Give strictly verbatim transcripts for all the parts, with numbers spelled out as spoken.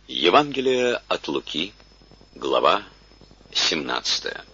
Евангелие от Луки, глава семнадцатая.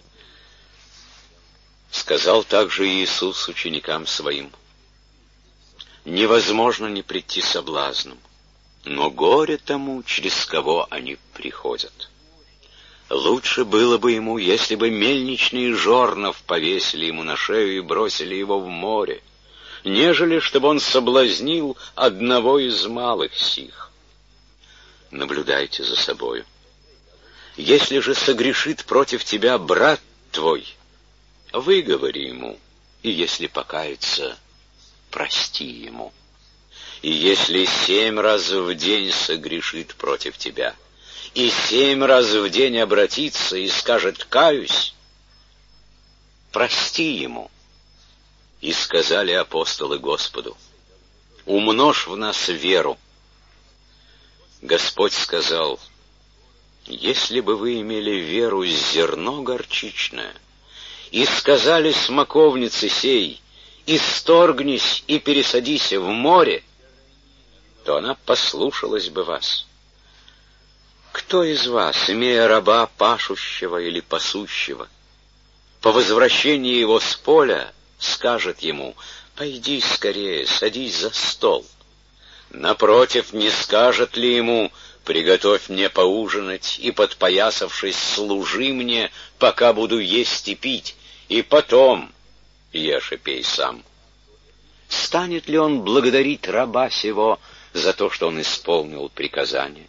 Сказал также Иисус ученикам Своим: невозможно не прийти соблазном, но горе тому, через кого они приходят. Лучше было бы ему, если бы мельничные жорнов повесили ему на шею и бросили его в море, нежели чтобы он соблазнил одного из малых сих. Наблюдайте за собою. Если же согрешит против тебя брат твой, выговори ему, и если покается, прости ему. И если семь раз в день согрешит против тебя, и семь раз в день обратится и скажет: «Каюсь», прости ему. И сказали апостолы Господу: умножь в нас веру. Господь сказал: если бы вы имели веру с зерно горчичное, и сказали смоковнице сей: исторгнись и пересадись в море, то она послушалась бы вас. Кто из вас, имея раба пашущего или пасущего, по возвращении его с поля скажет ему: пойди скорее, садись за стол? Напротив, не скажет ли ему: приготовь мне поужинать, и, подпоясавшись, служи мне, пока буду есть и пить, и потом ешь и пей сам? Станет ли он благодарить раба сего за то, что он исполнил приказание?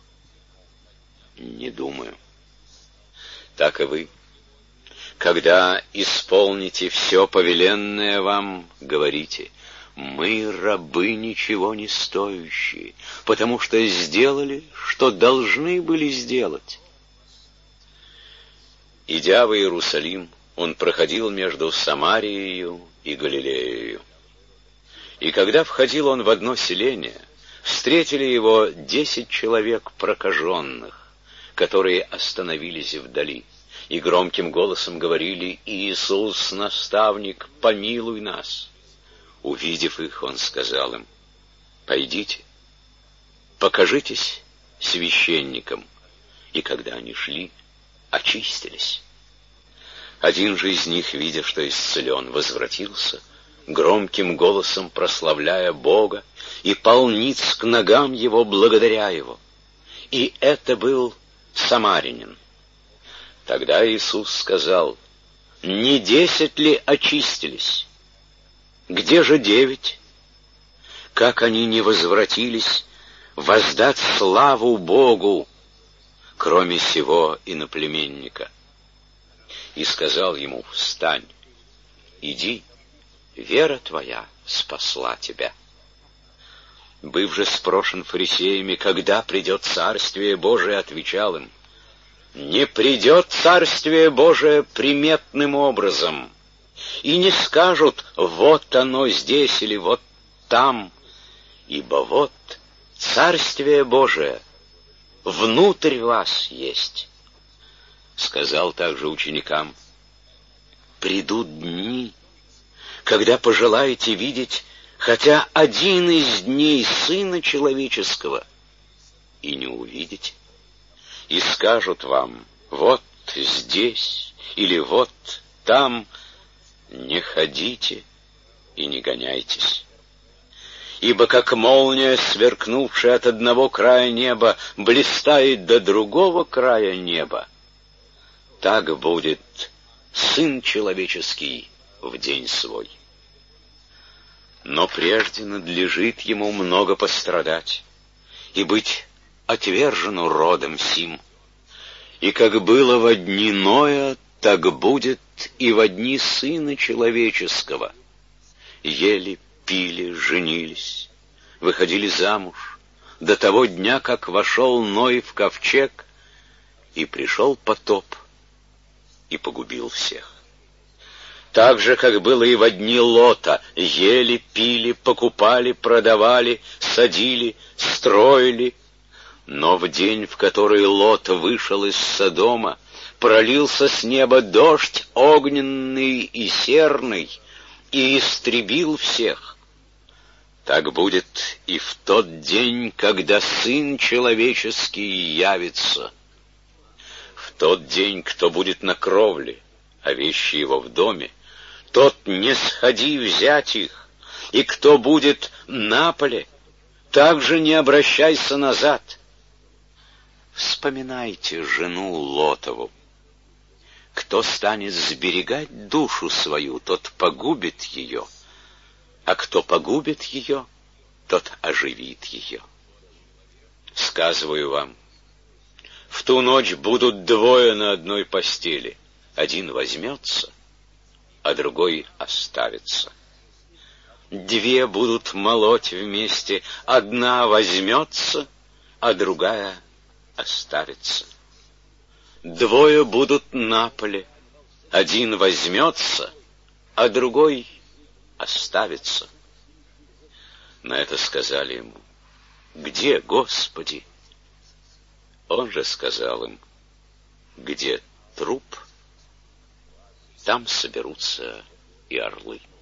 Не думаю. Так и вы, когда исполните все повеленное вам, говорите: мы рабы ничего не стоящие, потому что сделали, что должны были сделать. Идя в Иерусалим, он проходил между Самарией и Галилеей. И когда входил он в одно селение, встретили его десять человек прокаженных, которые остановились вдали, и громким голосом говорили: «Иисус, наставник, помилуй нас». Увидев их, он сказал им: «Пойдите, покажитесь священникам». И когда они шли, очистились. Один же из них, видя, что исцелен, возвратился, громким голосом прославляя Бога, и пал ниц к ногам его, благодаря его. И это был самарянин. Тогда Иисус сказал: не десять ли очистились? Где же девять? Как они не возвратились воздать славу Богу, кроме сего иноплеменника? И сказал ему: встань, иди, вера твоя спасла тебя. Быв же спрошен фарисеями, когда придет Царствие Божие, отвечал им: не придет Царствие Божие приметным образом, и не скажут: вот оно здесь или вот там, ибо вот Царствие Божие внутрь вас есть. Сказал также ученикам: придут дни, когда пожелаете видеть хотя один из дней Сына Человеческого, и не увидите. И скажут вам: вот здесь или вот там, не ходите и не гоняйтесь. Ибо как молния, сверкнувшая от одного края неба, блистает до другого края неба, так будет Сын Человеческий в день свой. Но прежде надлежит ему много пострадать и быть отвержену родом сим. И как было во дни Ноя, так будет и во дни Сына Человеческого. Ели, пили, женились, выходили замуж до того дня, как вошел Ной в ковчег, и пришел потоп и погубил всех. Так же, как было и во дни Лота: ели, пили, покупали, продавали, садили, строили. Но в день, в который Лот вышел из Содома, пролился с неба дождь огненный и серный, и истребил всех. Так будет и в тот день, когда Сын Человеческий явится. В тот день, кто будет на кровле, а вещи его в доме, тот не сходи взять их, и кто будет на поле, также не обращайся назад. Вспоминайте жену Лотову. Кто станет сберегать душу свою, тот погубит ее, а кто погубит ее, тот оживит ее. Сказываю вам, в ту ночь будут двое на одной постели. Один возьмется, а другой оставится. Две будут молоть вместе, одна возьмется, а другая оставится. Двое будут на поле, один возьмется, а другой оставится. На это сказали ему: где, Господи? Он же сказал им: где труп, там соберутся и орлы.